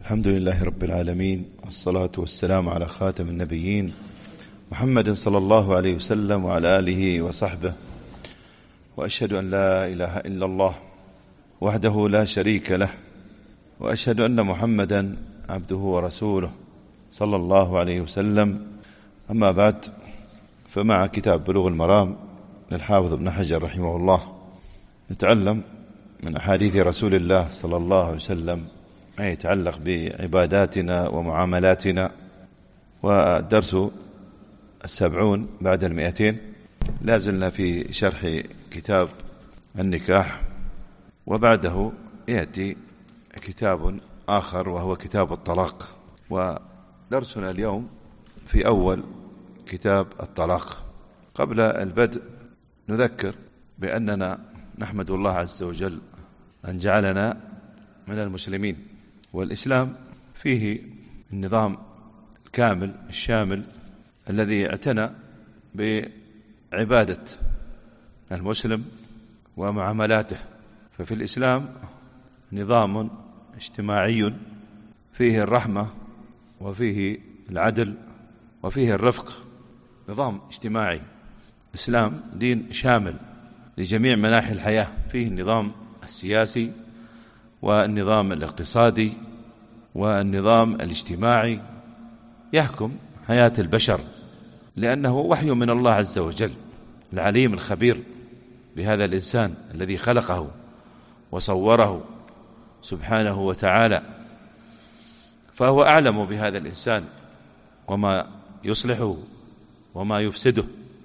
الحمد لله رب العالمين، والصلاة والسلام على خاتم النبيين محمد صلى الله عليه وسلم وعلى آله وصحبه. وأشهد أن لا إله إلا الله وحده لا شريك له، وأشهد أن محمدا عبده ورسوله صلى الله عليه وسلم. أما بعد، فمع كتاب بلوغ المرام للحافظ ابن حجر رحمه الله نتعلم من أحاديث رسول الله صلى الله عليه وسلم ما يتعلق بعباداتنا ومعاملاتنا. والدرس 70 بعد 200. لازلنا في شرح كتاب النكاح، وبعده يأتي كتاب آخر وهو كتاب الطلاق. ودرسنا اليوم في أول كتاب الطلاق. قبل البدء نذكر بأننا نحمد الله عز وجل أن جعلنا من المسلمين، والإسلام فيه النظام الكامل الشامل الذي اعتنى بعبادة المسلم ومعاملاته. ففي الإسلام نظام اجتماعي فيه الرحمة وفيه العدل وفيه الرفق، نظام اجتماعي. الإسلام دين شامل لجميع مناحي الحياة، فيه النظام السياسي والنظام الاقتصادي والنظام الاجتماعي، يحكم حياة البشر لأنه وحي من الله عز وجل، العليم الخبير بهذا الإنسان الذي خلقه وصوره سبحانه وتعالى، فهو أعلم بهذا الإنسان وما يصلحه وما يفسده.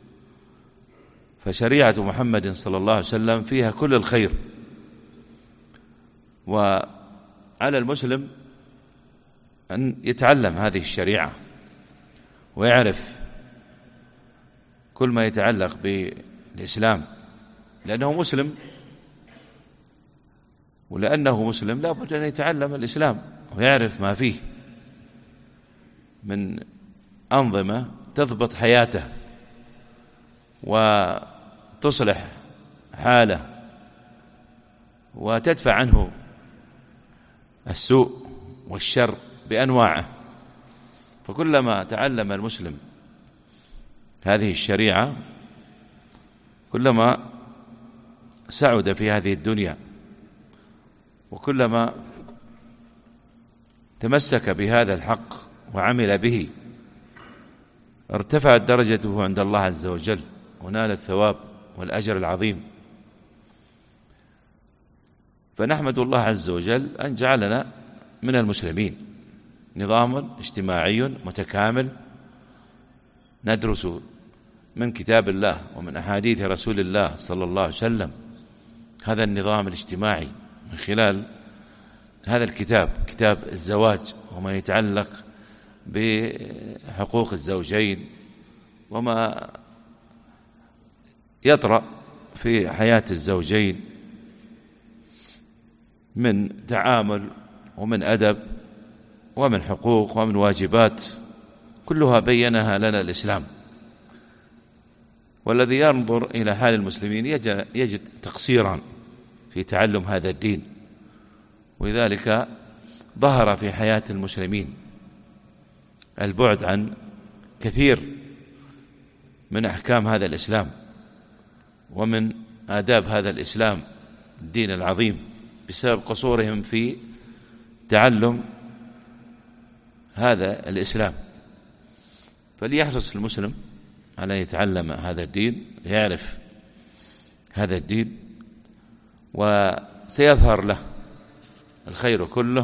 فشريعة محمد صلى الله عليه وسلم فيها كل الخير، وعلى المسلم أن يتعلم هذه الشريعة ويعرف كل ما يتعلق بالإسلام، لأنه مسلم، ولأنه مسلم لا بد أن يتعلم الإسلام ويعرف ما فيه من أنظمة تضبط حياته وتصلح حاله وتدفع عنه السوء والشر بأنواعه. فكلما تعلم المسلم هذه الشريعة كلما سعد في هذه الدنيا، وكلما تمسك بهذا الحق وعمل به ارتفعت درجته عند الله عز وجل ونال الثواب والأجر العظيم. فنحمد الله عز وجل أن جعلنا من المسلمين، نظام اجتماعي متكامل ندرس من كتاب الله ومن أحاديث رسول الله صلى الله عليه وسلم هذا النظام الاجتماعي من خلال هذا الكتاب، كتاب الزواج وما يتعلق بحقوق الزوجين وما يطرأ في حياة الزوجين من تعامل ومن أدب ومن حقوق ومن واجبات، كلها بينها لنا الإسلام. والذي ينظر إلى حال المسلمين يجد تقصيرا في تعلم هذا الدين، ولذلك ظهر في حياة المسلمين البعد عن كثير من أحكام هذا الإسلام ومن آداب هذا الإسلام الدين العظيم بسبب قصورهم في تعلم هذا الإسلام. فليحرص المسلم على أن يتعلم هذا الدين، يعرف هذا الدين، وسيظهر له الخير كله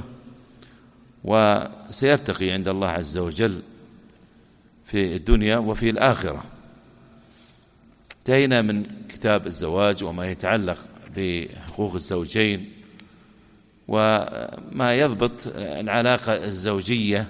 وسيرتقي عند الله عز وجل في الدنيا وفي الآخرة. انتهينا من كتاب الزواج وما يتعلق بحقوق الزوجين وما يضبط العلاقة الزوجية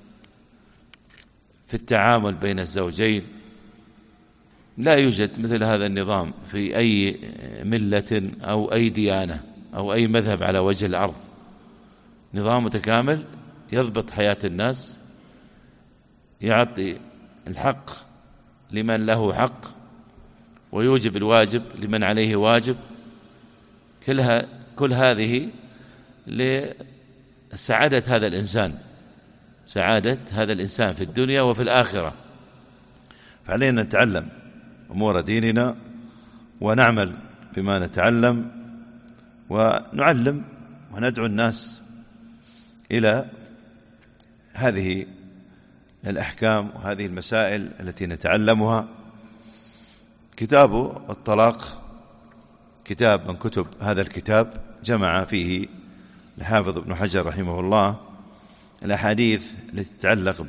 في التعامل بين الزوجين. لا يوجد مثل هذا النظام في أي ملة أو أي ديانة أو أي مذهب على وجه الأرض، نظام متكامل يضبط حياة الناس، يعطي الحق لمن له حق ويوجب الواجب لمن عليه واجب. كل هذه سعادة هذا الإنسان، سعادة هذا الإنسان في الدنيا وفي الآخرة. فعلينا نتعلم أمور ديننا ونعمل بما نتعلم ونعلم وندعو الناس إلى هذه الأحكام وهذه المسائل التي نتعلمها. كتاب الطلاق كتاب من كتب هذا الكتاب، جمع فيه الحافظ ابن حجر رحمه الله الأحاديث التي تتعلق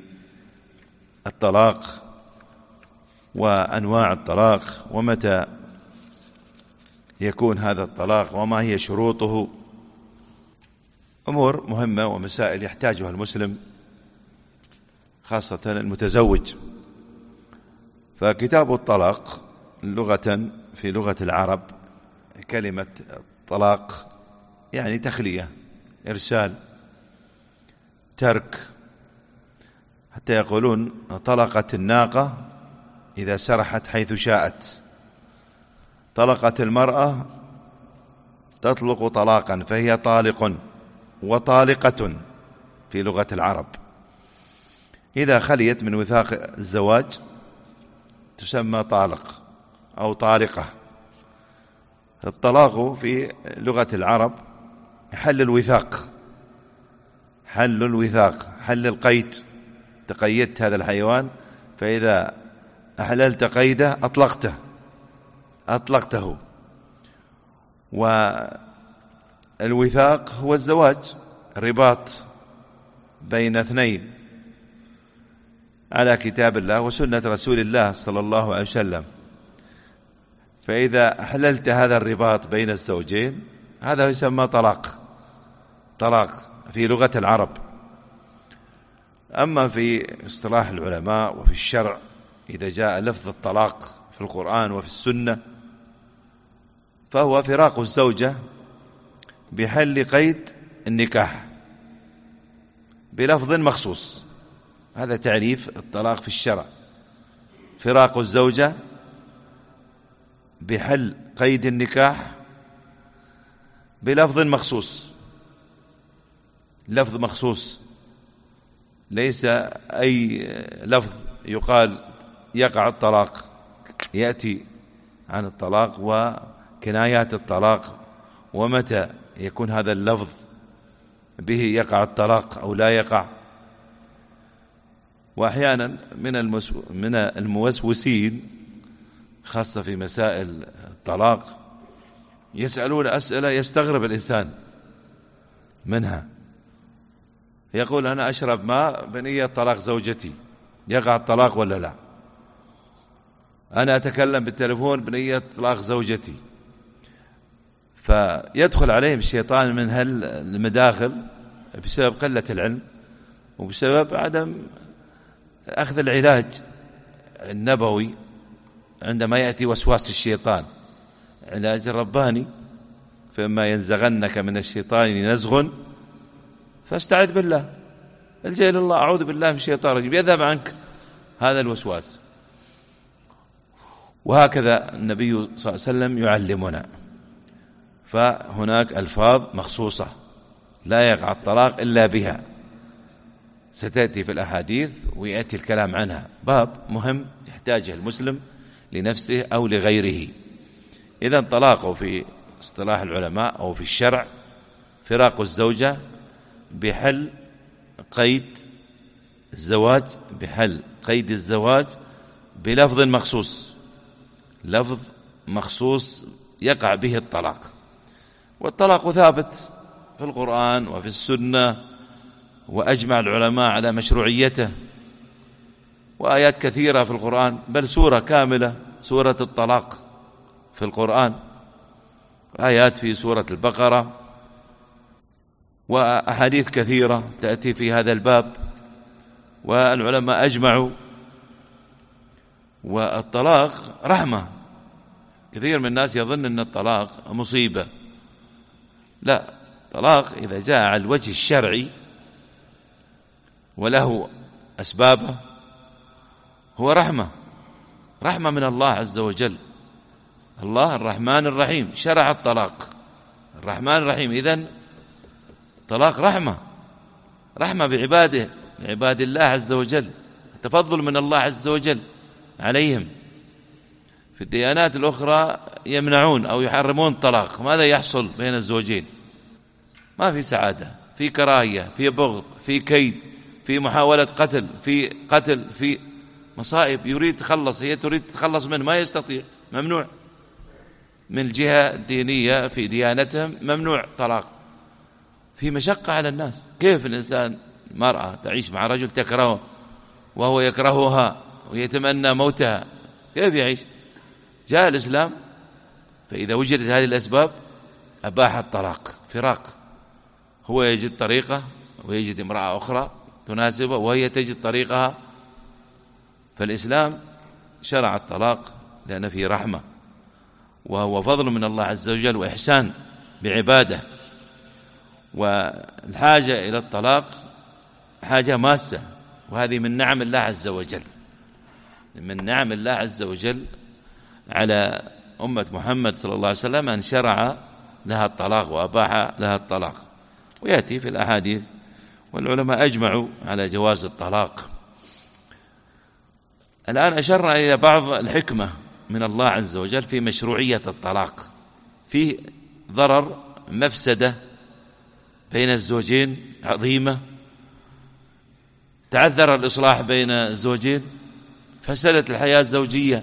بالطلاق وأنواع الطلاق ومتى يكون هذا الطلاق وما هي شروطه، أمور مهمة ومسائل يحتاجها المسلم خاصة المتزوج. فكتاب الطلاق لغة في لغة العرب كلمة طلاق يعني تخلية، إرسال، ترك، حتى يقولون طلقت الناقة إذا سرحت حيث شاءت، طلقت المرأة تطلق طلاقا فهي طالق وطالقة في لغة العرب. إذا خليت من وثاق الزواج تسمى طالق أو طالقة. الطلاق في لغة العرب حل الوثاق، حل الوثاق، حل القيد. تقيدت هذا الحيوان فإذا أحللت قيده أطلقته. والوثاق هو الزواج، الرباط بين اثنين على كتاب الله وسنة رسول الله صلى الله عليه وسلم. فإذا أحللت هذا الرباط بين الزوجين هذا يسمى طلاق في لغة العرب. أما في اصطلاح العلماء وفي الشرع إذا جاء لفظ الطلاق في القرآن وفي السنة فهو فراق الزوجة بحل قيد النكاح بلفظ مخصوص. هذا تعريف الطلاق في الشرع، فراق الزوجة بحل قيد النكاح بلفظ مخصوص. لفظ مخصوص، ليس أي لفظ يقال يقع الطلاق، يأتي عن الطلاق وكنايات الطلاق ومتى يكون هذا اللفظ به يقع الطلاق أو لا يقع. وأحيانا من الموسوسين خاصة في مسائل الطلاق يسألون أسئلة يستغرب الإنسان منها. يقول أنا أشرب ماء بنية طلاق زوجتي، يقع الطلاق ولا لا؟ أنا أتكلم بالتليفون بنية طلاق زوجتي. فيدخل عليهم الشيطان من هالمداخل بسبب قلة العلم وبسبب عدم أخذ العلاج النبوي. عندما يأتي وسواس الشيطان علاج رباني، فإما ينزغنك من الشيطان نزغ فاستعذ بالله، الجئ إلى الله، أعوذ بالله من الشيطان الرجيم، يذهب عنك هذا الوسواس. وهكذا النبي صلى الله عليه وسلم يعلمنا. فهناك ألفاظ مخصوصة لا يقع الطلاق إلا بها، ستأتي في الأحاديث ويأتي الكلام عنها. باب مهم يحتاجه المسلم لنفسه أو لغيره. إذن طلاقه في اصطلاح العلماء أو في الشرع فراق الزوجة بحل قيد الزواج، بحل قيد الزواج بلفظ مخصوص، لفظ مخصوص يقع به الطلاق. والطلاق ثابت في القرآن وفي السنة، وأجمع العلماء على مشروعيته، وآيات كثيرة في القرآن، بل سورة كاملة سورة الطلاق في القرآن، آيات في سورة البقرة، وأحاديث كثيرة تأتي في هذا الباب، والعلماء أجمعوا. والطلاق رحمة. كثير من الناس يظن أن الطلاق مصيبة. لا، الطلاق إذا جاء على الوجه الشرعي وله أسبابه هو رحمة من الله عز وجل. الله الرحمن الرحيم شرع الطلاق، الرحمن الرحيم. إذن الطلاق رحمة بعباده، بعباد الله عز وجل، تفضل من الله عز وجل عليهم. في الديانات الأخرى يمنعون أو يحرمون الطلاق، ماذا يحصل بين الزوجين؟ ما في سعادة، في كراهية، في بغض، في كيد، في محاولة قتل، في مصائب. يريد تخلص، هي تريد تتخلص منه، ما يستطيع، ممنوع. من الجهة الدينية في ديانتهم ممنوع طلاق. في مشقة على الناس. كيف الإنسان مرأة تعيش مع رجل تكرهه وهو يكرهها ويتمنى موتها، كيف يعيش؟ جاء الإسلام فإذا وجدت هذه الأسباب أباح الطلاق، فراق. هو يجد طريقة ويجد امرأة أخرى تناسبه وهي تجد طريقها. فالإسلام شرع الطلاق لأن فيه رحمة، وهو فضل من الله عز وجل وإحسان بعباده. والحاجة إلى الطلاق حاجة ماسة، وهذه من نعم الله عز وجل، من نعم الله عز وجل على أمة محمد صلى الله عليه وسلم أن شرع لها الطلاق وأباح لها الطلاق. ويأتي في الأحاديث، والعلماء أجمعوا على جواز الطلاق. الآن أشرنا إلى بعض الحكمة من الله عز وجل في مشروعية الطلاق. في ضرر، مفسدة بين الزوجين عظيمة، تعذر الإصلاح بين الزوجين، فسدت الحياة الزوجية،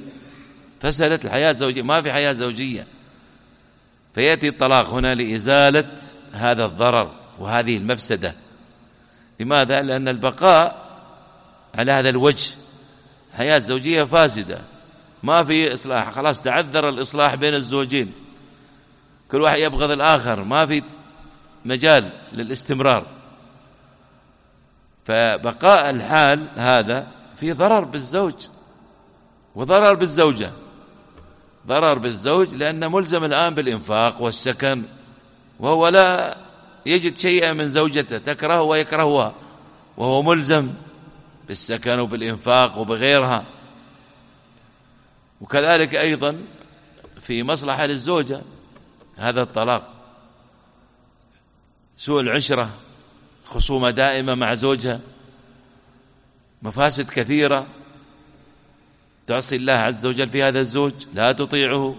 ما في حياة زوجية. فيأتي الطلاق هنا لإزالة هذا الضرر وهذه المفسدة. لماذا؟ لأن البقاء على هذا الوجه حياة زوجية فاسدة، ما في إصلاح، خلاص تعذر الإصلاح بين الزوجين، كل واحد يبغض الآخر، ما في مجال للاستمرار. فبقاء الحال هذا في ضرر بالزوج وضرر بالزوجة. ضرر بالزوج لأنه ملزم الآن بالإنفاق والسكن، وهو لا يجد شيئا من زوجته، تكرهه ويكرهها، وهو ملزم بالسكن وبالإنفاق وبغيرها. وكذلك أيضا في مصلحة للزوجة هذا الطلاق، سوء العشرة، خصومة دائمة مع زوجها، مفاسد كثيرة، تعصي الله عز وجل في هذا الزوج، لا تطيعه،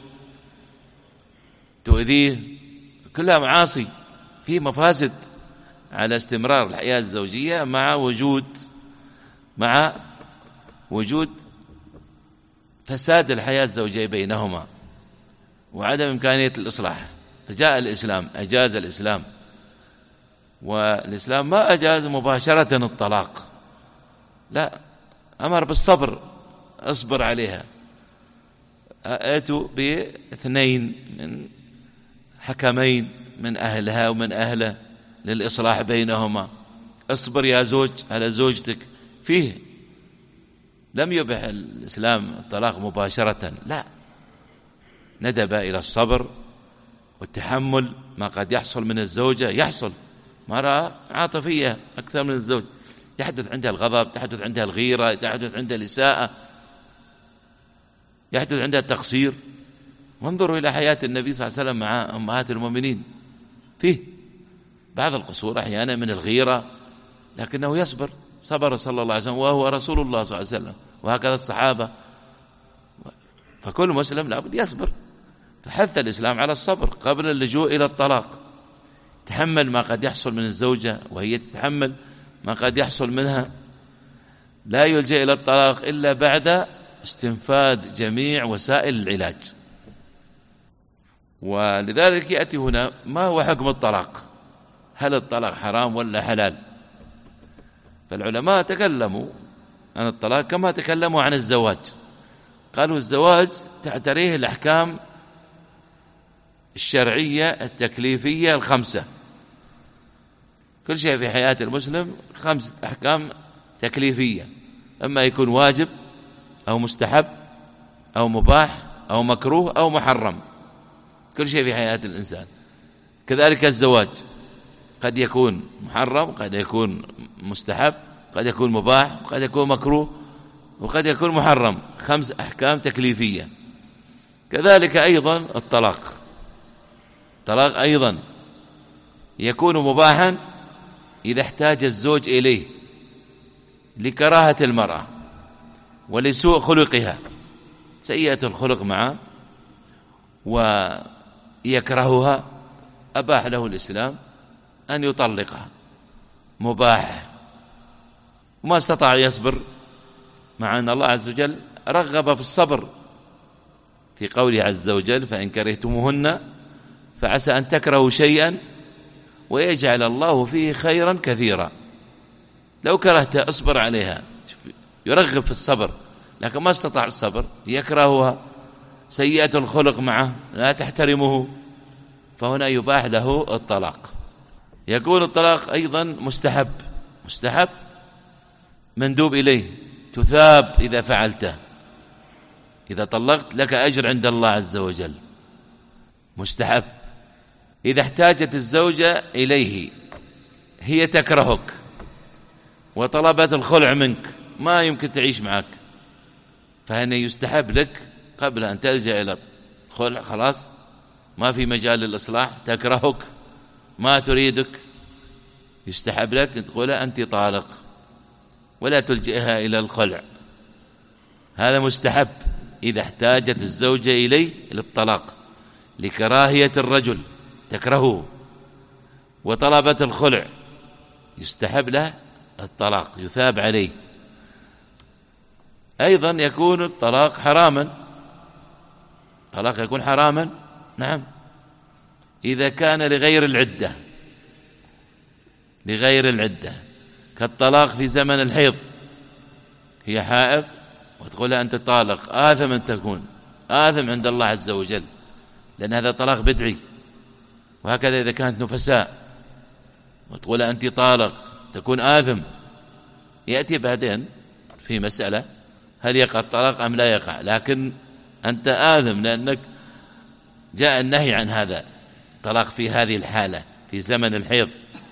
تؤذيه، كلها معاصي، في مفاسد على استمرار الحياة الزوجية مع وجود فساد الحياة الزوجية بينهما وعدم إمكانية الإصلاح. فجاء الإسلام، أجاز الإسلام، والإسلام ما أجاز مباشرة الطلاق، لا، أمر بالصبر، اصبر عليها. أتوا باثنين من حكمين من أهلها ومن أهله للإصلاح بينهما. اصبر يا زوج على زوجتك، فيه لم يبح الإسلام الطلاق مباشرة، لا، ندب إلى الصبر والتحمل ما قد يحصل من الزوجة. يحصل مرأة عاطفية أكثر من الزوج، يحدث عندها الغضب، تحدث عندها الغيرة، تحدث عندها الإساءة، يحدث عندها التقصير. وانظروا إلى حياة النبي صلى الله عليه وسلم مع أمهات المؤمنين، فيه بعض القصور أحيانا من الغيرة، لكنه يصبر، صبر صلى الله عليه وسلم وهو رسول الله صلى الله عليه وسلم، وهكذا الصحابة. فكل مسلم لابد يصبر. فحث الإسلام على الصبر قبل اللجوء إلى الطلاق، تحمل ما قد يحصل من الزوجة وهي تتحمل ما قد يحصل منها. لا يلجأ إلى الطلاق إلا بعد استنفاذ جميع وسائل العلاج. ولذلك يأتي هنا ما هو حكم الطلاق، هل الطلاق حرام ولا حلال؟ فالعلماء تكلموا عن الطلاق كما تكلموا عن الزواج. قالوا الزواج تعتريه الأحكام الشرعية التكليفية الخمسة، كل شيء في حياة المسلم 5 أحكام تكليفية، أما يكون واجب أو مستحب أو مباح أو مكروه أو محرم، كل شيء في حياة الإنسان. كذلك الزواج قد يكون محرم، قد يكون مستحب، قد يكون مباح، قد يكون مكروه، وقد يكون محرم، 5 أحكام تكليفية. كذلك أيضا الطلاق أيضا يكون مباحا إذا احتاج الزوج إليه لكراهة المرأة ولسوء خلقها، سيئة الخلق معه ويكرهها، أباح له الإسلام أن يطلقها، مباح. وما استطاع يصبر، مع أن الله عز وجل رغب في الصبر في قوله عز وجل: فإن كرهتموهن فعسى أن تكرهوا شيئا ويجعل الله فيه خيرا كثيرا. لو كرهت اصبر عليها، يرغب في الصبر، لكن ما استطاع الصبر، يكرهها، سيئة الخلق معه، لا تحترمه، فهنا يباح له الطلاق. يكون الطلاق أيضا مستحب مندوب إليه، تثاب إذا فعلته، إذا طلقت لك أجر عند الله عز وجل، مستحب. إذا احتاجت الزوجة إليه، هي تكرهك وطلبت الخلع منك، ما يمكن تعيش معك، فهنا يستحب لك قبل أن تلجأ إلى الخلع، خلاص ما في مجال للإصلاح، تكرهك ما تريدك، يستحب لك تقول أنت طالق ولا تلجئها إلى الخلع. هذا مستحب إذا احتاجت الزوجة إليه للطلاق لكراهية الرجل، تكرهه وطلبت الخلع، يستحب له الطلاق، يثاب عليه. أيضا يكون الطلاق حراما، الطلاق يكون حراما، نعم، إذا كان لغير العدة، كالطلاق في زمن الحيض، هي حائض وتقول أنت طالق، آثم أن تكون، آثم عند الله عز وجل، لأن هذا طلاق بدعي. وهكذا إذا كانت نفساء وتقول أنت طالق، تكون آثم. يأتي بعدين في مسألة هل يقع الطلاق أم لا يقع، لكن أنت آثم لأنك جاء النهي عن هذا الطلاق في هذه الحالة، في زمن الحيض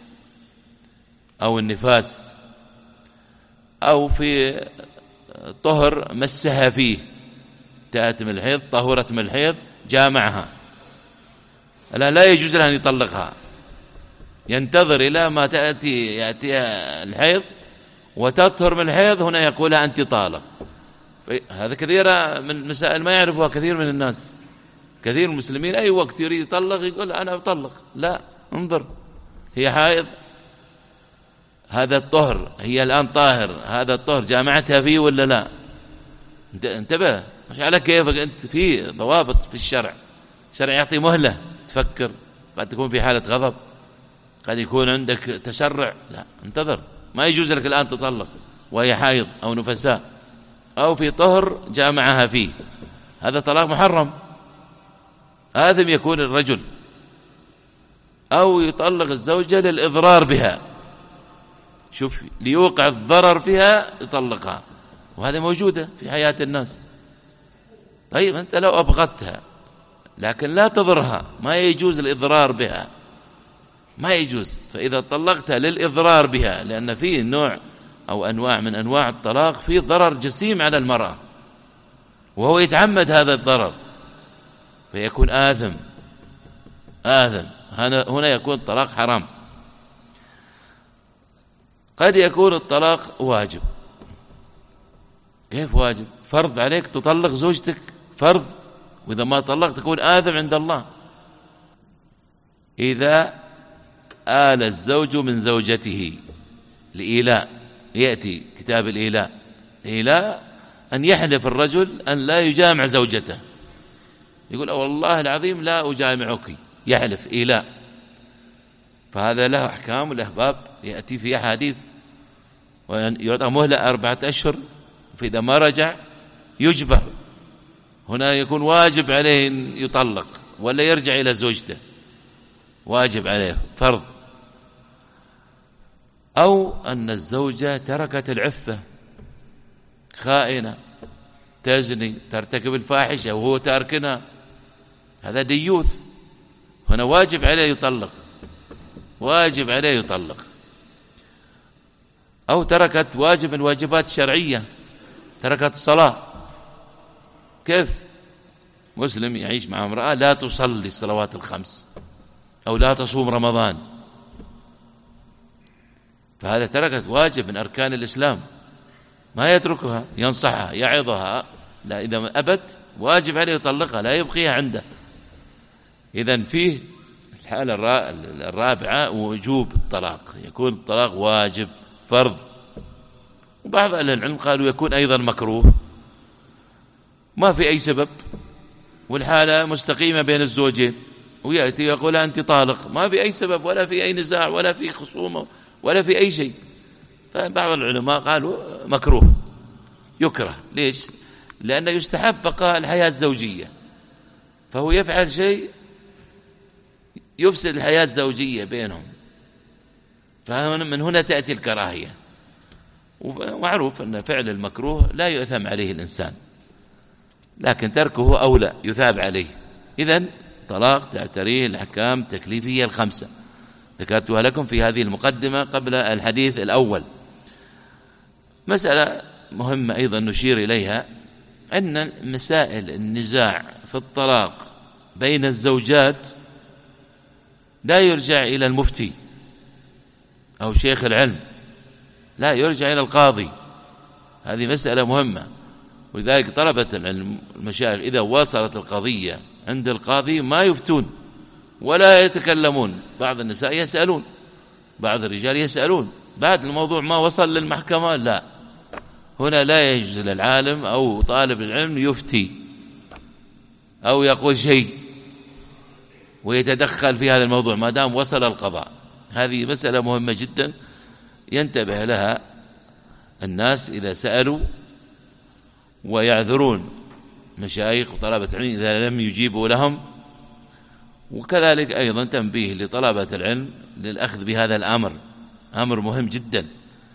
أو النفاس أو في طهر مسها فيه، تأت من الحيض، طهرت من الحيض، جامعها، لا يجوز له أن يطلقها، ينتظر إلى ما يأتي الحيض وتطهر من الحيض، هنا يقول أنت طالق. هذا كثير من مسائل ما يعرفها كثير من الناس. كثير من المسلمين أي وقت يريد يطلق يقول أنا أطلق، لا، انظر، هي حائض، هذا الطهر، هي الآن طاهر، هذا الطهر جامعتها فيه ولا لا؟ انتبه، مش على كيفك أنت، في ضوابط في الشرع يعطي مهلة تفكر، قد تكون في حالة غضب، قد يكون عندك تسرع، لا، انتظر، ما يجوز لك الآن تطلق وهي حائض أو نفساء أو في طهر جامعها فيه، هذا طلاق محرم، آثم يكون الرجل. أو يطلق الزوجة للإضرار بها، شوف، ليوقع الضرر فيها يطلقها، وهذا موجودة في حياة الناس. طيب أنت لو أبغضتها لكن لا تضرها، ما يجوز الإضرار بها، ما يجوز. فإذا طلقتها للإضرار بها، لأن فيه نوع أو أنواع من أنواع الطلاق فيه ضرر جسيم على المرأة وهو يتعمد هذا الضرر، فيكون آثم. هنا يكون الطلاق حرام. قد يكون الطلاق واجب. كيف واجب؟ فرض عليك تطلق زوجتك، فرض، وإذا ما طلقت تكون آثم عند الله. إذا آل الزوج من زوجته لإيلاء، يأتي كتاب الإيلاء، إيلاء أن يحلف الرجل أن لا يجامع زوجته، يقول والله العظيم لا أجامعك، يحلف إيلاء، فهذا له أحكام وله باب يأتي في أحاديث، ويعطى مهلة 4 أشهر، فإذا ما رجع يجبر. هنا يكون واجب عليه أن يطلق ولا يرجع إلى زوجته، واجب عليه، فرض. أو أن الزوجة تركت العفة، خائنة، تزني، ترتكب الفاحشة وهو تاركنا، هذا ديوث، هنا واجب عليه يطلق، واجب عليه يطلق. أو تركت واجب من الواجبات الشرعية، تركت الصلاة. كيف مسلم يعيش مع امرأة لا تصلي الصلوات الخمس أو لا تصوم رمضان، فهذا تركت واجب من أركان الإسلام، ما يتركها، ينصحها يعظها، لا، إذا أبت واجب عليه يطلقها، لا يبقيها عنده. إذن فيه الحالة الرابعة وجوب الطلاق، يكون الطلاق واجب فرض. وبعض أهل العلم قالوا يكون أيضا مكروه، ما في أي سبب، والحالة مستقيمة بين الزوجين، ويأتي يقول أنت طالق، ما في أي سبب ولا في أي نزاع ولا في خصومة ولا في أي شيء. فبعض العلماء قالوا مكروه، يكره. ليش؟ لأنه يستحب بقاء الحياة الزوجية، فهو يفعل شيء يفسد الحياة الزوجية بينهم، فمن هنا تأتي الكراهية. ومعروف أن فعل المكروه لا يؤثم عليه الإنسان، لكن تركه أولى، يثاب عليه. إذن طلاق تعتريه الأحكام التكليفية الخمسة ذكرتها لكم في هذه المقدمة قبل الحديث الأول. مسألة مهمة أيضا نشير إليها، أن مسائل النزاع في الطلاق بين الزوجات لا يرجع إلى المفتي أو شيخ العلم، لا، يرجع إلى القاضي. هذه مسألة مهمة، ولذلك طلبة العلم المشايخ إذا وصلت القضية عند القاضي ما يفتون ولا يتكلمون. بعض النساء يسألون، بعض الرجال يسألون، بعد الموضوع ما وصل للمحكمة، لا، هنا لا يجوز للعالم أو طالب العلم يفتي أو يقول شيء ويتدخل في هذا الموضوع ما دام وصل القضاء. هذه مسألة مهمة جدا ينتبه لها الناس إذا سألوا، ويعذرون مشايخ وطلبة العلم إذا لم يجيبوا لهم. وكذلك أيضا تنبيه لطلبة العلم للأخذ بهذا الأمر، أمر مهم جدا.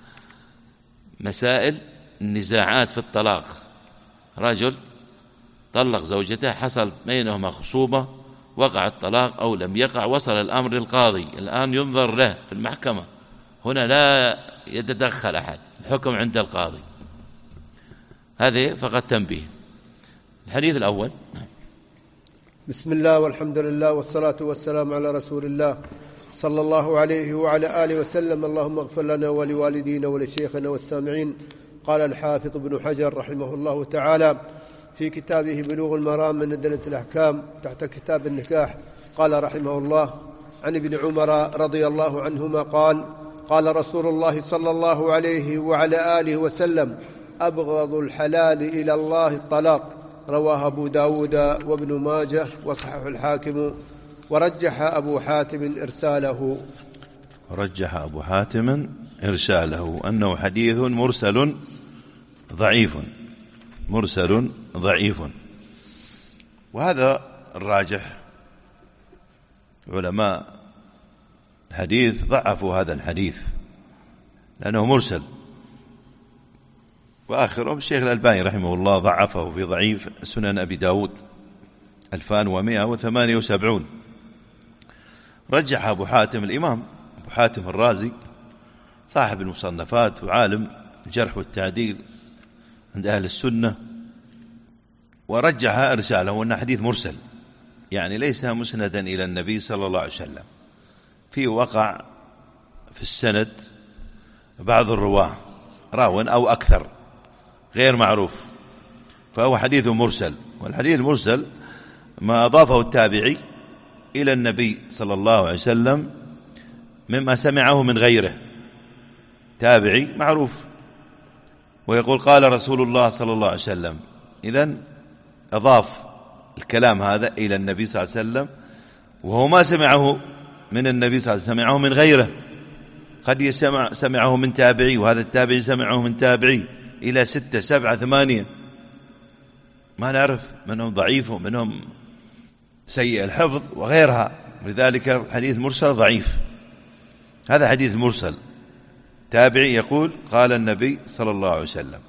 مسائل النزاعات في الطلاق، رجل طلق زوجته، حصل بينهما خصومة، وقع الطلاق أو لم يقع، وصل الأمر للقاضي، الآن ينظر له في المحكمة، هنا لا يتدخل أحد، الحكم عند القاضي. هذه فقط تنبيه. الحديث الأول. بسم الله والحمد لله والصلاة والسلام على رسول الله صلى الله عليه وعلى آله وسلم. اللهم اغفر لنا ولوالدينا ولشيخنا والسامعين. قال الحافظ ابن حجر رحمه الله تعالى في كتابه بلوغ المرام من أدلة الأحكام تحت كتاب النكاح، قال رحمه الله: عن ابن عمر رضي الله عنهما قال: قال رسول الله صلى الله عليه وعلى آله وسلم: أبغض الحلال إلى الله الطلاق. رواه أبو داود وابن ماجه وصححه الحاكم، ورجح أبو حاتم إرساله. رجح أبو حاتم إرساله أنه حديث مرسل ضعيف، مرسل ضعيف. وهذا الراجح، علماء الحديث ضعفوا هذا الحديث لأنه مرسل، وآخرهم الشيخ الألباني رحمه الله ضعفه في ضعيف سنن أبي داود 2178. رجح أبو حاتم الإمام أبو حاتم الرازي صاحب المصنفات وعالم الجرح والتعديل عند أهل السنة، ورجح إرساله أنه حديث مرسل، يعني ليس مسندا إلى النبي صلى الله عليه وسلم، في وقع في السند بعض الرواة راو أو أكثر غير معروف، فهو حديث مرسل. والحديث المرسل ما أضافه التابعي إلى النبي صلى الله عليه وسلم مما سمعه من غيره، تابعي معروف ويقول قال رسول الله صلى الله عليه وسلم، إذن أضاف الكلام هذا إلى النبي صلى الله عليه وسلم، وهو ما سمعه من النبي صلى الله عليه وسلم، سمعه من غيره، قد سمعه من تابعي، وهذا التابعي سمعه من تابعي إلى 6 7 8، ما نعرف منهم ضعيف ومنهم سيء الحفظ وغيرها، لذلك الحديث مرسل ضعيف. هذا حديث مرسل، تابعي يقول قال النبي صلى الله عليه وسلم،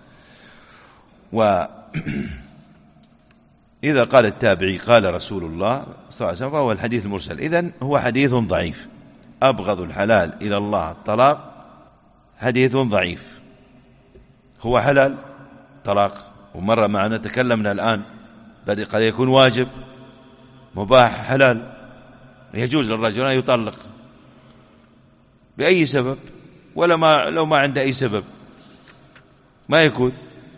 وإذا قال التابعي قال رسول الله صلى الله عليه وسلم فهو الحديث المرسل. إذن هو حديث ضعيف. أبغض الحلال إلى الله الطلاق، حديث ضعيف. هو حلال طلاق، ومرة معنا تكلمنا الآن قد يكون واجب، مباح، حلال، يجوز للرجل أن يطلق بأي سبب، ولا لو ما عنده أي سبب ما يكون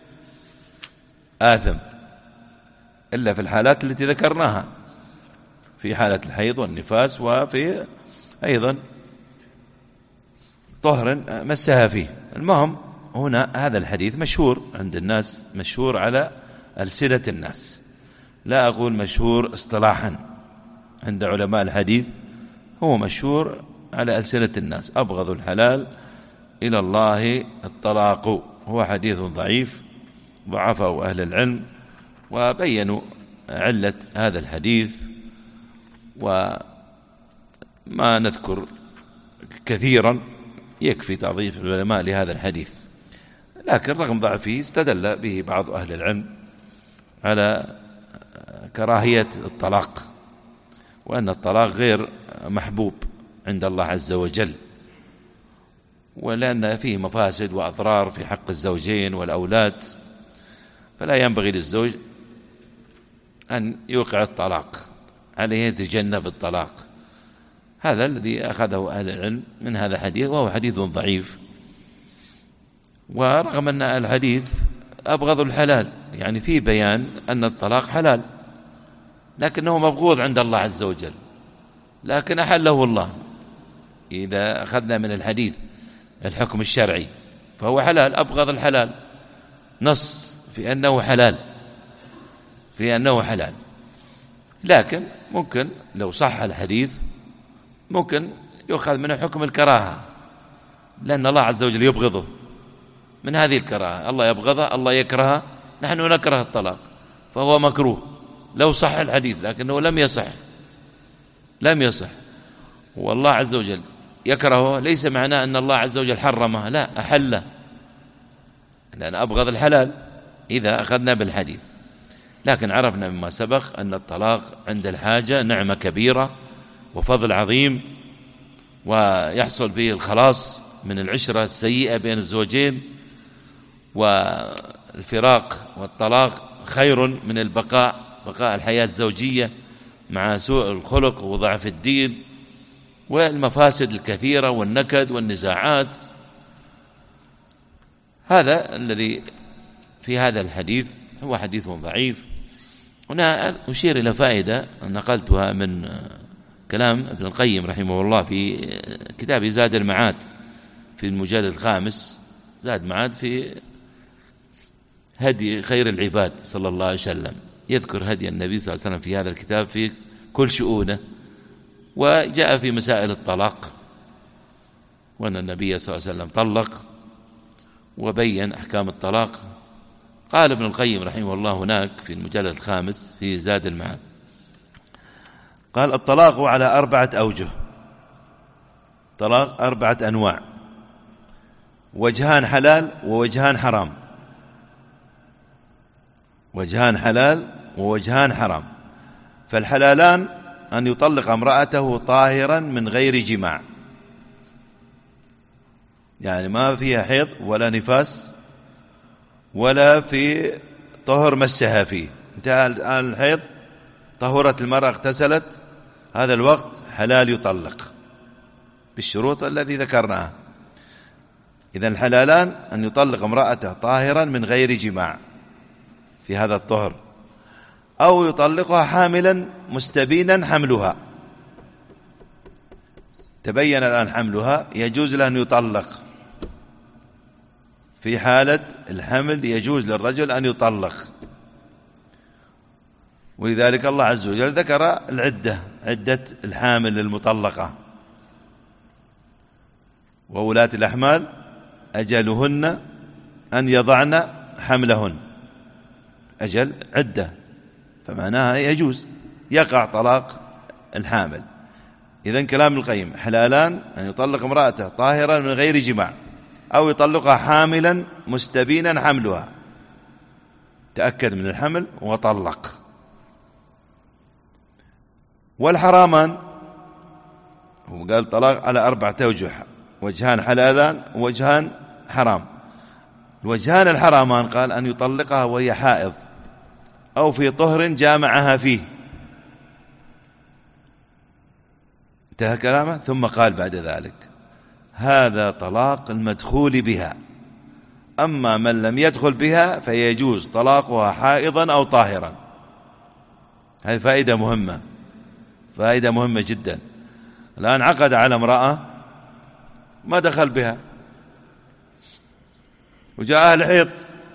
آثم، إلا في الحالات التي ذكرناها، في حالة الحيض والنفاس، وفي أيضا طهر مسها فيه. المهم هنا هذا الحديث مشهور عند الناس، مشهور على ألسنة الناس، لا أقول مشهور اصطلاحا، عند علماء الحديث هو مشهور على ألسنة الناس. أبغض الحلال إلى الله الطلاق، هو حديث ضعيف ضعفه أهل العلم وبينوا علة هذا الحديث، وما نذكر كثيرا، يكفي تعظيم العلماء لهذا الحديث. لكن رغم ضعفه استدل به بعض أهل العلم على كراهية الطلاق، وأن الطلاق غير محبوب عند الله عز وجل، ولأن فيه مفاسد وأضرار في حق الزوجين والأولاد، فلا ينبغي للزوج أن يوقع الطلاق، عليه يتجنب الطلاق. هذا الذي أخذه أهل العلم من هذا الحديث، وهو حديث ضعيف. ورغم أن الحديث أبغض الحلال، يعني فيه بيان أن الطلاق حلال لكنه مبغوض عند الله عز وجل، لكن أحله الله. إذا أخذنا من الحديث الحكم الشرعي فهو حلال، أبغض الحلال، نص في أنه حلال، في أنه حلال. لكن ممكن لو صح الحديث ممكن يؤخذ منه حكم الكراهة، لأن الله عز وجل يبغضه من هذه الكراهة، الله يبغضها، الله يكرهها، نحن نكره الطلاق فهو مكروه لو صح الحديث، لكنه لم يصح. والله عز وجل يكرهه ليس معناه أن الله عز وجل حرمه، لا، أحله، لأن أبغض الحلال إذا أخذنا بالحديث. لكن عرفنا مما سبق أن الطلاق عند الحاجة نعمة كبيرة وفضل عظيم، ويحصل به الخلاص من العشرة السيئة بين الزوجين، والفراق والطلاق خير من البقاء الحياة الزوجية مع سوء الخلق وضعف الدين والمفاسد الكثيرة والنكد والنزاعات. هذا الذي في هذا الحديث، هو حديث ضعيف. هنا أشير إلى فائدة نقلتها من كلام ابن القيم رحمه الله في كتاب زاد المعاد في المجلد 5، زاد معاد في هدي خير العباد صلى الله عليه وسلم، يذكر هدي النبي صلى الله عليه وسلم في هذا الكتاب في كل شؤونه، وجاء في مسائل الطلاق، وأن النبي صلى الله عليه وسلم طلق وبين أحكام الطلاق. قال ابن القيم رحمه الله هناك في المجلد 5 في زاد المعاد، قال: الطلاق على 4 أوجه، طلاق 4 أنواع، وجهان حلال ووجهان حرام، وجهان حلال ووجهان حرام. فالحلالان أن يطلق امرأته طاهرا من غير جماع، يعني ما فيها حيض ولا نفاس ولا في طهر مسها فيه، انتهى الآن الحيض، طهرت المرأة، اغتسلت، هذا الوقت حلال يطلق بالشروط الذي ذكرناها. إذن الحلالان أن يطلق امرأته طاهرا من غير جماع في هذا الطهر، أو يطلقها حاملا مستبينا حملها، تبين الآن حملها، يجوز له أن يطلق في حالة الحمل، يجوز للرجل أن يطلق. ولذلك الله عز وجل ذكر العدة، عدة الحامل المطلقة: وولاة الأحمال أجلهن أن يضعن حملهن، أجل عدة، فمعناها يجوز يقع طلاق الحامل. إذن كلام القيم: حلالان أن يطلق امرأته طاهرا من غير جماع، أو يطلقها حاملا مستبينا حملها، تأكد من الحمل وطلق. والحرامان، هو قال طلاق على 4 أوجه، وجهان حلالان ووجهان حرام. الوجهان الحرامان قال أن يطلقها وهي حائض أو في طهر جامعها فيه، انتهى كلامه. ثم قال بعد ذلك: هذا طلاق المدخول بها. أما من لم يدخل بها فيجوز طلاقها حائضا أو طاهرا. هذه فائدة مهمة، فائدة مهمة جدا. الآن عقد على امرأة ما دخل بها وجاء الحيض،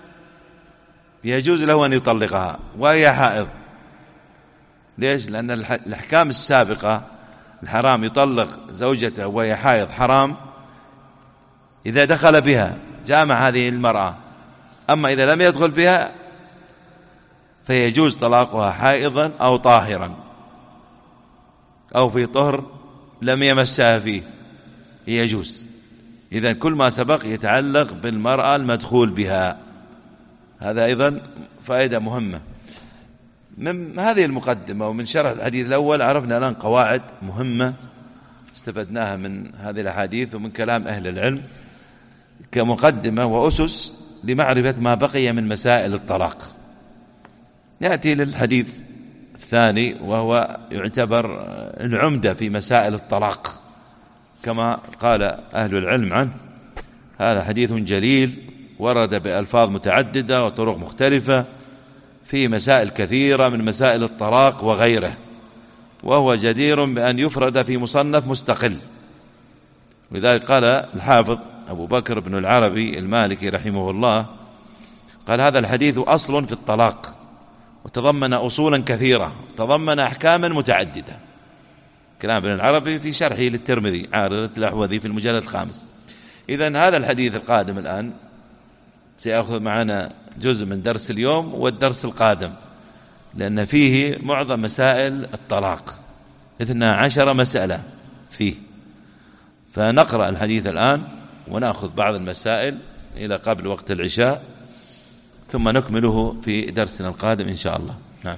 يجوز له أن يطلقها وهي حائض. ليش؟ لأن الأحكام السابقة الحرام يطلق زوجته وهي حائض حرام إذا دخل بها جامع هذه المرأة. أما إذا لم يدخل بها فيجوز طلاقها حائضا أو طاهرا أو في طهر لم يمسها فيه يجوز. إذن كل ما سبق يتعلق بالمرأة المدخول بها. هذا أيضا فائدة مهمة. من هذه المقدمة ومن شرح الحديث الأول عرفنا الآن قواعد مهمة استفدناها من هذه الأحاديث ومن كلام أهل العلم كمقدمة وأسس لمعرفة ما بقي من مسائل الطلاق. نأتي للحديث الثاني وهو يعتبر العمدة في مسائل الطلاق كما قال أهل العلم عنه. هذا حديث جليل ورد بألفاظ متعددة وطرق مختلفة في مسائل كثيرة من مسائل الطلاق وغيره، وهو جدير بأن يفرد في مصنف مستقل. ولذلك قال الحافظ أبو بكر بن العربي المالكي رحمه الله قال هذا الحديث أصل في الطلاق وتضمن أصولا كثيرة، تضمن أحكاما متعددة. كلام ابن العربي في شرحه للترمذي عارضة الأحوذي في المجلد 5. إذن هذا الحديث القادم الآن سيأخذ معنا جزء من درس اليوم والدرس القادم، لأن فيه معظم مسائل الطلاق 12 مسألة فيه. فنقرأ الحديث الآن ونأخذ بعض المسائل إلى قبل وقت العشاء ثم نكمله في درسنا القادم إن شاء الله. نعم.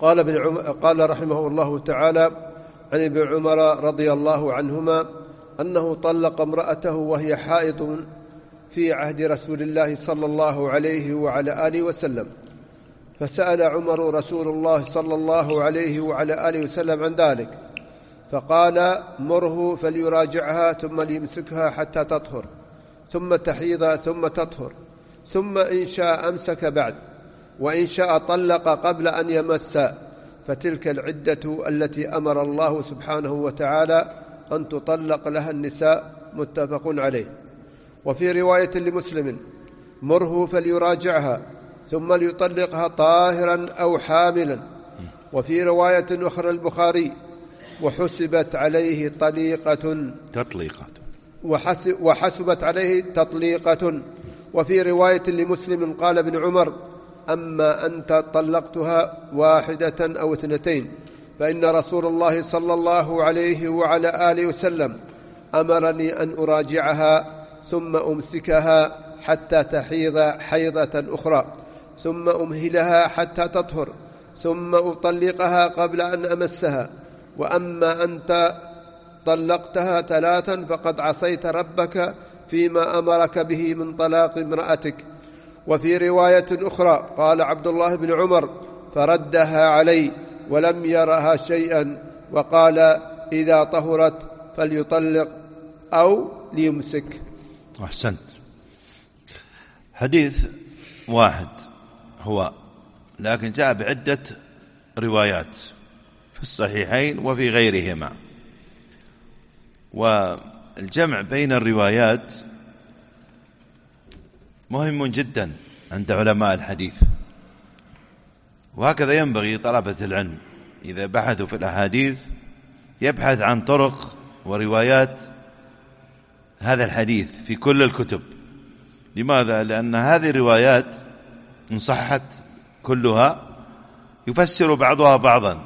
قال رحمه الله تعالى عن ابن عمر رضي الله عنهما أنه طلق امرأته وهي حائض في عهد رسول الله صلى الله عليه وعلى آله وسلم، فسأل عمر رسول الله صلى الله عليه وعلى آله وسلم عن ذلك، فقال مره فليراجعها ثم ليمسكها حتى تطهر ثم تحيض ثم تطهر، ثم إن شاء أمسك بعد، وإن شاء طلق قبل أن يمس، فتلك العدة التي أمر الله سبحانه وتعالى أن تطلق لها النساء. متفق عليه. وفي رواية لمسلم مره فليراجعها ثم ليطلقها طاهرا أو حاملا. وفي رواية أخرى البخاري وحسبت عليه وحسبت عليه تطليقة. وفي رواية لمسلم قال ابن عمر أما أنت طلقتها 1 أو 2، فإن رسول الله صلى الله عليه وعلى آله وسلم أمرني أن أراجعها ثم أمسكها حتى تحيض حيضة أخرى ثم أمهلها حتى تطهر ثم أطلقها قبل أن أمسها. وأما أنت طلقتها 3 فقد عصيت ربك فيما أمرك به من طلاق امرأتك. وفي رواية أخرى قال عبد الله بن عمر فردها علي ولم يرها شيئا، وقال إذا طهرت فليطلق أو ليمسك. أحسنت. حديث واحد هو، لكن جاء بعدة روايات في الصحيحين وفي غيرهما، والجمع بين الروايات مهم جدا عند علماء الحديث، وهكذا ينبغي طلبة العلم إذا بحثوا في الأحاديث يبحث عن طرق وروايات هذا الحديث في كل الكتب. لماذا؟ لأن هذه الروايات إن صحت كلها يفسر بعضها بعضا،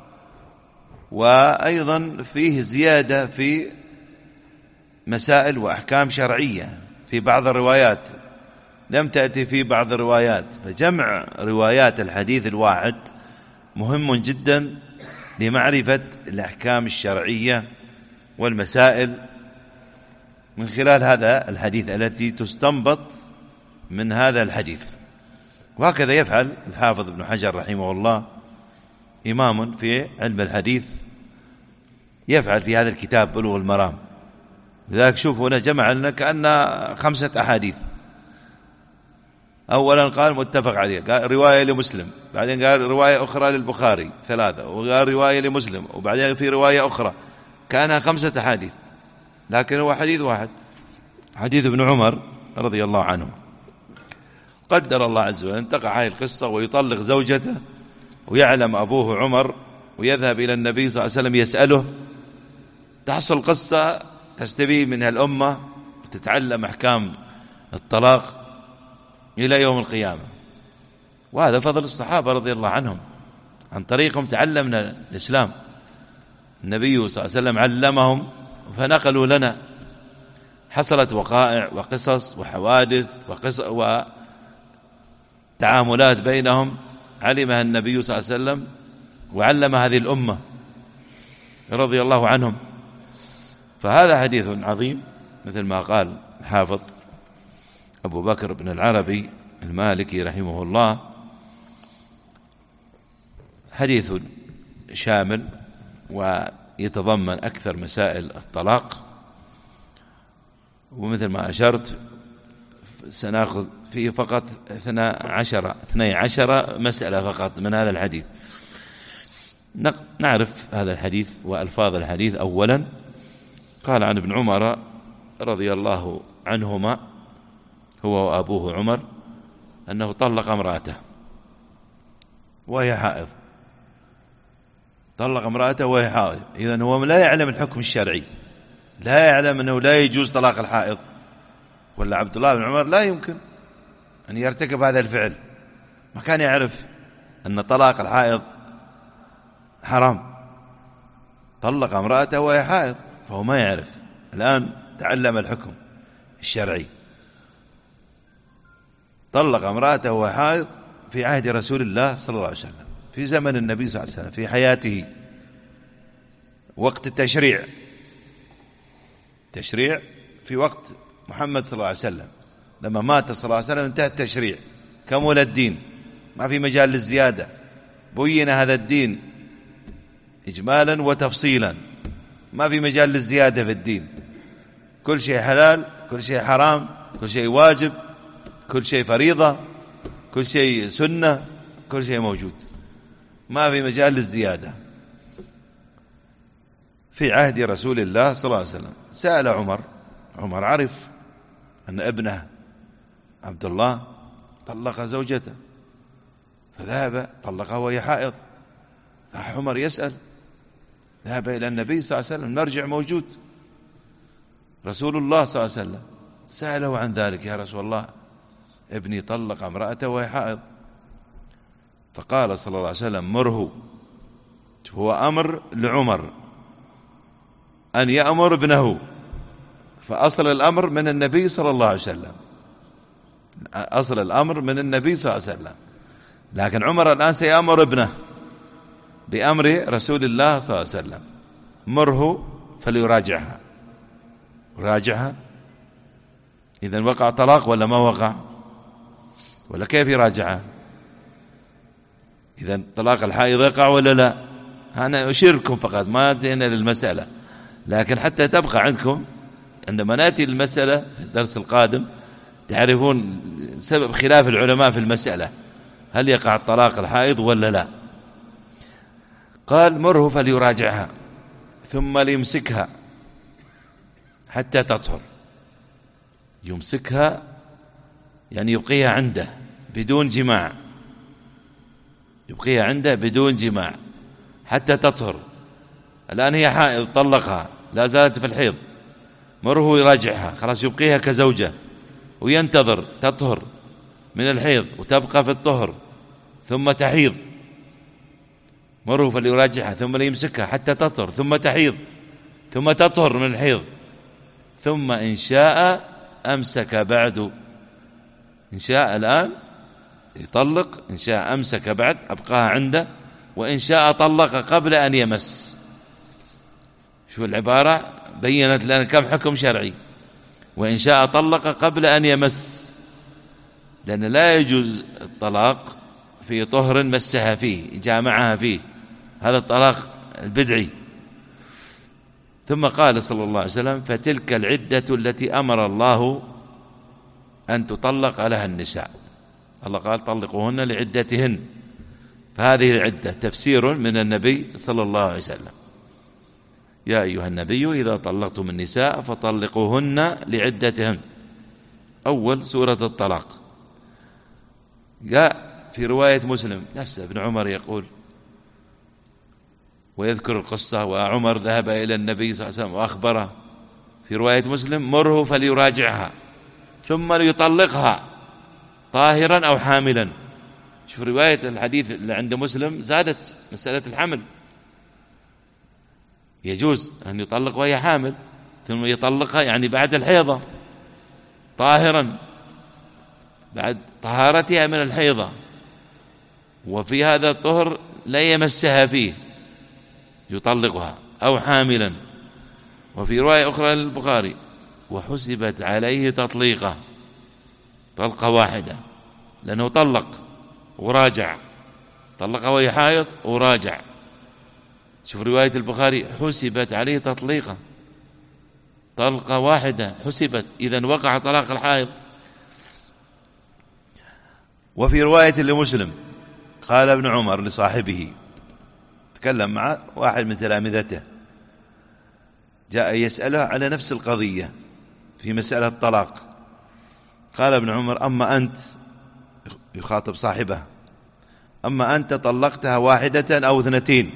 وأيضا فيه زيادة في مسائل وأحكام شرعية في بعض الروايات لم تأتي في بعض الروايات. فجمع روايات الحديث الواحد مهم جدا لمعرفة الأحكام الشرعية والمسائل من خلال هذا الحديث التي تستنبط من هذا الحديث. وهكذا يفعل الحافظ ابن حجر رحمه الله، إمام في علم الحديث، يفعل في هذا الكتاب بلوغ المرام لذلك شوف هنا جمع لنا كأن 5 أحاديث. أولا قال متفق عليه، قال رواية لمسلم، بعدين قال رواية أخرى للبخاري 3، وقال رواية لمسلم، وبعدين في رواية أخرى، كانها 5 أحاديث، لكن هو حديث واحد، حديث ابن عمر رضي الله عنه. قدر الله عز وجل أن تقع هذه القصة ويطلق زوجته، ويعلم أبوه عمر، ويذهب إلى النبي صلى الله عليه وسلم يسأله، تحصل قصة تستبين منها الأمة وتتعلم أحكام الطلاق إلى يوم القيامة. وهذا فضل الصحابة رضي الله عنهم، عن طريقهم تعلمنا الإسلام. النبي صلى الله عليه وسلم علمهم فنقلوا لنا، حصلت وقائع وقصص وحوادث وتعاملات بينهم علمها النبي صلى الله عليه وسلم وعلم هذه الأمة رضي الله عنهم. فهذا حديث عظيم، مثل ما قال الحافظ أبو بكر بن العربي المالكي رحمه الله، حديث شامل ويتضمن أكثر مسائل الطلاق. ومثل ما أشرت سنأخذ فيه فقط 12 مسألة فقط من هذا الحديث. نعرف هذا الحديث وألفاظ الحديث. أولا قال عن ابن عمر رضي الله عنهما هو وأبوه عمر أنه طلق امرأته وهي حائض، طلق امرأته وهي حائض. إذن هو لا يعلم الحكم الشرعي، لا يعلم أنه لا يجوز طلاق الحائض، ولا عبد الله بن عمر لا يمكن أن يرتكب هذا الفعل، ما كان يعرف أن طلاق الحائض حرام. طلق امرأته وهي حائض، فهو ما يعرف. الآن تعلم الحكم الشرعي. طلق امرأته وهي حائض في عهد رسول الله صلى الله عليه وسلم، في زمن النبي صلى الله عليه وسلم، في حياته، وقت التشريع في وقت محمد صلى الله عليه وسلم. لما مات صلى الله عليه وسلم انتهى التشريع، كمل الدين، ما في مجال للزيادة، بين هذا الدين إجمالا وتفصيلا، ما في مجال للزيادة في الدين. كل شيء حلال، كل شيء حرام، كل شيء واجب، كل شيء فريضة، كل شيء سنة، كل شيء موجود، ما في مجال للزيادة. في عهد رسول الله صلى الله عليه وسلم سأل عمر عرف أن ابنه عبد الله طلق زوجته، فذهب طلقها وهي حائض. عمر يسأل، ذهب إلى النبي صلى الله عليه وسلم، المرجع موجود، رسول الله صلى الله عليه وسلم، سأله عن ذلك: يا رسول الله، ابني طلق امرأته وهي حائض. فقال صلى الله عليه وسلم: مره. هو أمر لعمر أن يأمر ابنه، فأصل الأمر من النبي صلى الله عليه وسلم، أصل الأمر من النبي صلى الله عليه وسلم، لكن عمر الآن سيأمر ابنه بأمر رسول الله صلى الله عليه وسلم: مره فليراجعها. راجعها، إذن وقع طلاق ولا ما وقع؟ ولا كيف يراجعها؟ إذن طلاق الحائض يقع ولا لا؟ أنا أشير لكم فقط، ما أتينا للمسألة، لكن حتى تبقى عندكم عندما نأتي للمسألة في الدرس القادم تعرفون سبب خلاف العلماء في المسألة، هل يقع طلاق الحائض ولا لا. قال: مره فليراجعها ثم ليمسكها حتى تطهر. يمسكها يعني يبقيها عنده بدون جماع، يبقيها عنده بدون جماع حتى تطهر. الآن هي حائض، طلقها، لا زالت في الحيض، مره يراجعها، خلاص يبقيها كزوجة، وينتظر تطهر من الحيض وتبقى في الطهر ثم تحيض. مره فليراجعها ثم ليمسكها حتى تطهر ثم تحيض ثم تطهر من الحيض، ثم إن شاء أمسك بعد. إن شاء الآن يطلق، إن شاء أمسك بعد أبقاها عنده، وإن شاء طلق قبل أن يمس. شوف العبارة بيّنت لنا كم حكم شرعي. وإن شاء طلق قبل أن يمس، لأن لا يجوز الطلاق في طهر مسها فيه، جامعها فيه، هذا الطلاق البدعي. ثم قال صلى الله عليه وسلم: فتلك العدة التي أمر الله أن تطلق لها النساء. الله قال: طلقوهن لعدتهن، فهذه العدة تفسير من النبي صلى الله عليه وسلم: يا أيها النبي إذا طلقتم النساء فطلقوهن لعدتهن. أول سورة الطلاق. جاء في رواية مسلم نفسه ابن عمر يقول ويذكر القصة: وعمر ذهب إلى النبي صلى الله عليه وسلم وأخبره في رواية مسلم: مره فليراجعها ثم ليطلقها طاهرا أو حاملا. شوف رواية الحديث اللي عند مسلم زادت مسألة الحمل، يجوز أن يطلق وهي حامل، ثم يطلقها يعني بعد الحيضة طاهرا، بعد طهارتها من الحيضة، وفي هذا الطهر لا يمسها فيه يطلقها، أو حاملا. وفي رواية أخرى للبخاري: وحسبت عليه تطليقة، طلقة واحدة، لأنه طلق وراجع، طلقها وهي حائض وراجع. شوف رواية البخاري: حسبت عليه تطليقة، طلقة واحدة حسبت، إذن وقع طلاق الحائض. وفي رواية لمسلم قال ابن عمر لصاحبه، تكلم مع واحد من تلامذته، جاء يسأله على نفس القضية في مسألة الطلاق، قال ابن عمر: أما أنت، يخاطب صاحبه، أما أنت طلقتها واحدة أو اثنتين،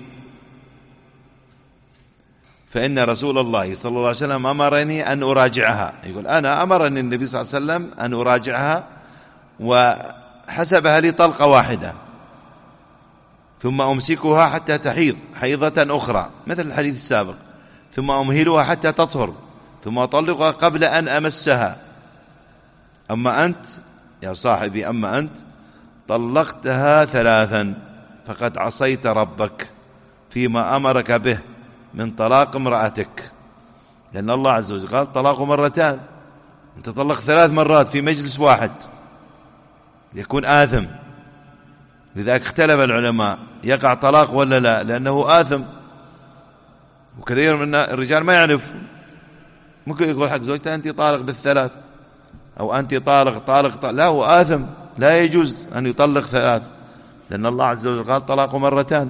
فإن رسول الله صلى الله عليه وسلم أمرني أن أراجعها. يقول: أنا أمرني النبي صلى الله عليه وسلم أن أراجعها وحسبها لي طلقة واحدة، ثم أمسكها حتى تحيض حيضة أخرى مثل الحديث السابق، ثم أمهلها حتى تطهر، ثم أطلقها قبل أن أمسها. أما أنت يا صاحبي، أما أنت طلقتها ثلاثا فقد عصيت ربك فيما أمرك به من طلاق امرأتك، لأن الله عز وجل قال: طلاق مرتان، أنت طلق 3 مرات في مجلس واحد، يكون آثم. لذلك اختلف العلماء: يقع طلاق ولا لا؟ لأنه آثم، وكثير من الرجال ما يعرف، ممكن يقول حق زوجته: أنت طالق بال3، أو أنت طالق. لا، هو آثم، لا يجوز أن يطلق 3، لأن الله عز وجل قال: طلاق مرتان،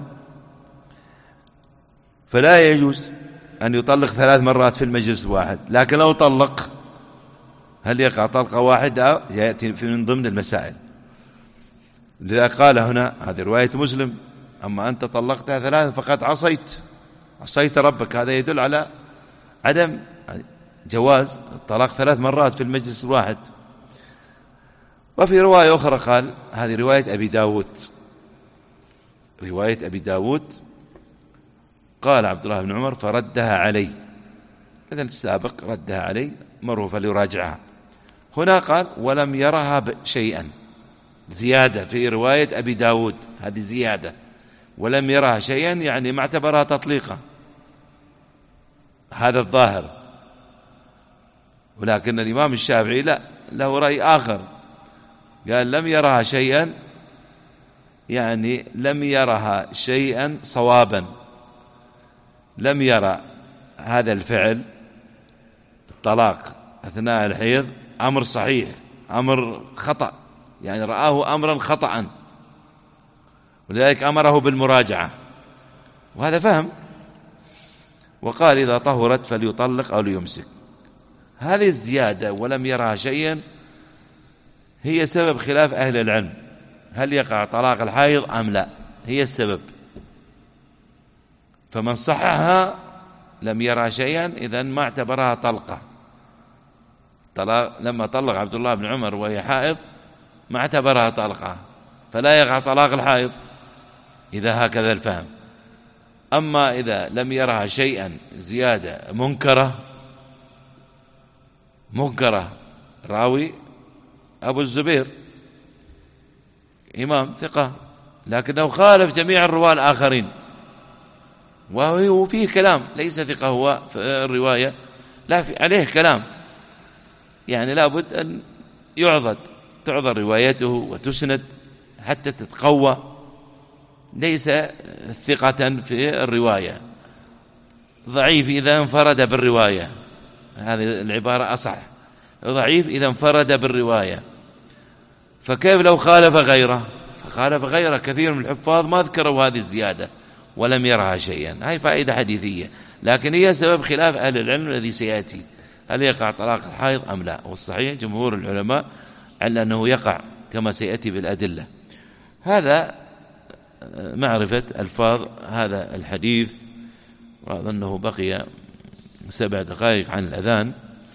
فلا يجوز أن يطلق 3 مرات في المجلس الواحد. لكن لو طلق، هل يقع طلقة واحدة؟ يأتي من ضمن المسائل. لذلك قال هنا، هذه رواية مسلم: أما أنت طلقتها 3 فقد عصيت ربك. هذا يدل على عدم جواز الطلاق 3 مرات في المجلس الواحد. وفي رواية أخرى قال، هذه رواية أبي داود، قال عبد الله بن عمر: فردها علي، مثل السابق ردها علي، مره فليراجعها. هنا قال: ولم يرها شيئا، زيادة في رواية أبي داود، هذه زيادة، ولم يرها شيئا يعني ما اعتبرها تطليقة، هذا الظاهر. ولكن الإمام الشافعي لا، له رأي آخر، قال: لم يرها شيئا يعني لم يرها شيئا صوابا، لم يرى هذا الفعل الطلاق أثناء الحيض أمر صحيح، أمر خطأ، يعني رآه أمرا خطأ، ولذلك أمره بالمراجعة، وهذا فهم. وقال: إذا طهرت فليطلق أو ليمسك. هذه الزيادة ولم يرها شيئا هي سبب خلاف أهل العلم، هل يقع طلاق الحائض أم لا، هي السبب. فمن صحها لم يرى شيئا إذن ما اعتبرها طلقة. لما طلق عبد الله بن عمر وهي حائض ما اعتبرها طلقة، فلا يقع طلاق الحائض إذا هكذا الفهم. أما إذا لم يرها شيئا زيادة منكرة، راوي أبو الزبير إمام ثقة، لكنه خالف جميع الرواة الآخرين، وهو فيه كلام، ليس ثقة هو في الرواية، لا عليه كلام، يعني لابد أن تعذر روايته وتسند حتى تتقوى، ليس ثقة في الرواية. ضعيف إذا انفرد بالرواية، هذه العبارة أصح، ضعيف إذا انفرد بالرواية. فكيف لو خالف غيره؟ فخالف غيره كثير من الحفاظ ما ذكروا هذه الزيادة ولم يرها شيئا. هاي فائدة حديثية، لكن هي سبب خلاف أهل العلم الذي سيأتي، هل يقع طلاق الحائض أم لا؟ والصحيح جمهور العلماء على أنه يقع كما سيأتي بالأدلة. هذا معرفة ألفاظ هذا الحديث، وأظنه بقي 7 دقائق عن الأذان،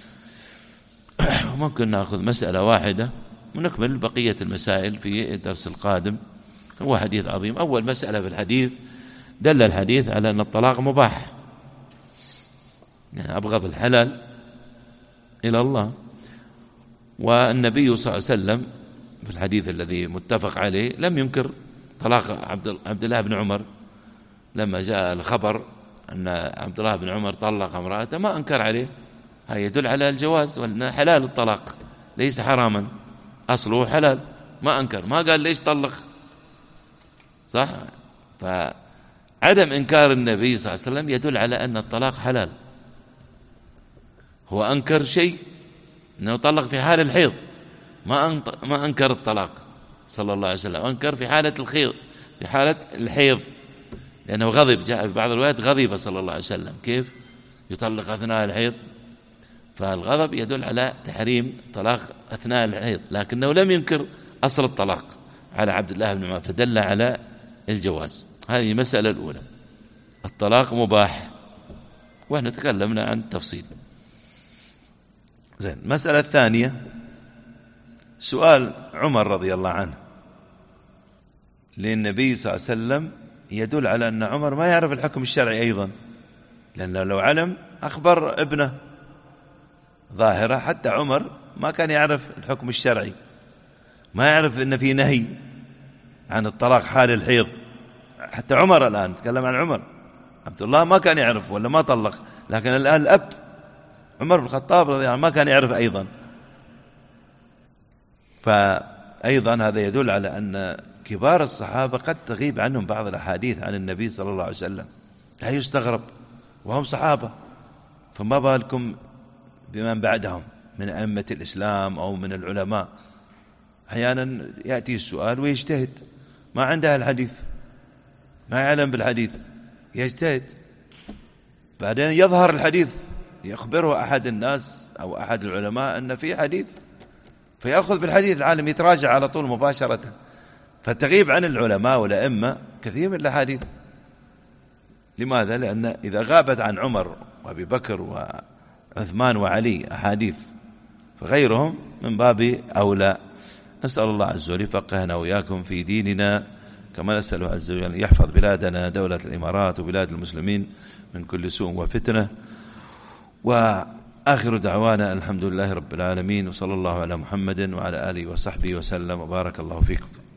ممكن نأخذ مسألة واحدة ونكمل بقية المسائل في الدرس القادم. هو حديث عظيم. أول مسألة في الحديث، دل الحديث على أن الطلاق مباح، يعني أبغض الحلال إلى الله. والنبي صلى الله عليه وسلم في الحديث الذي متفق عليه لم ينكر طلاق عبد الله بن عمر. لما جاء الخبر أن عبد الله بن عمر طلق امرأته ما أنكر عليه، هذا يدل على الجواز وأن حلال الطلاق ليس حراما، أصله حلال، ما أنكر، ما قال ليش طلق، صح؟ فعدم إنكار النبي صلى الله عليه وسلم يدل على أن الطلاق حلال. هو أنكر شيء أنه طلق في حال الحيض، ما أنكر الطلاق صلى الله عليه وسلم، أنكر في حالة الحيض، في حالة الحيض، لأنه غضب. جاء في بعض الروايات غضب صلى الله عليه وسلم، كيف يطلق أثناء الحيض؟ فالغضب يدل على تحريم طلاق أثناء الحيض، لكنه لم ينكر أصل الطلاق على عبد الله بن عمر، فدل على الجواز. هذه المسألة الأولى، الطلاق مباح، ونحن تكلمنا عن التفصيل. زين. المسألة الثانية، سؤال عمر رضي الله عنه للنبي صلى الله عليه وسلم يدل على أن عمر ما يعرف الحكم الشرعي أيضا، لأنه لو علم أخبر ابنه ظاهرة. حتى عمر ما كان يعرف الحكم الشرعي، ما يعرف أن في نهي عن الطلاق حال الحيض. حتى عمر الآن نتكلم عن عمر، عبد الله ما كان يعرف ولا ما طلق، لكن الآن الأب عمر بن الخطاب رضي الله عنه ما كان يعرف أيضا. فأيضا هذا يدل على أن كبار الصحابة قد تغيب عنهم بعض الأحاديث عن النبي صلى الله عليه وسلم، لا يستغرب وهم صحابة، فما بالكم بمن بعدهم من أئمة الإسلام أو من العلماء. أحيانا يأتي السؤال ويجتهد، ما عنده الحديث، ما يعلم بالحديث، يجتهد، بعدين يظهر الحديث يخبره أحد الناس أو أحد العلماء أن في حديث، فيأخذ بالحديث، العالم يتراجع على طول مباشرة، فتغيب عن العلماء والأئمة كثير من الأحاديث. لماذا؟ لأن إذا غابت عن عمر وأبي بكر وعثمان وعلي أحاديث فغيرهم من باب أولى. نسأل الله عز وجل يفقهنا وإياكم في ديننا، كما نسأل عز وجل يحفظ بلادنا دولة الإمارات وبلاد المسلمين من كل سوء وفتنة. وآخر دعوانا الحمد لله رب العالمين، وصلى الله على محمد وعلى آله وصحبه وسلم، وبارك الله فيكم.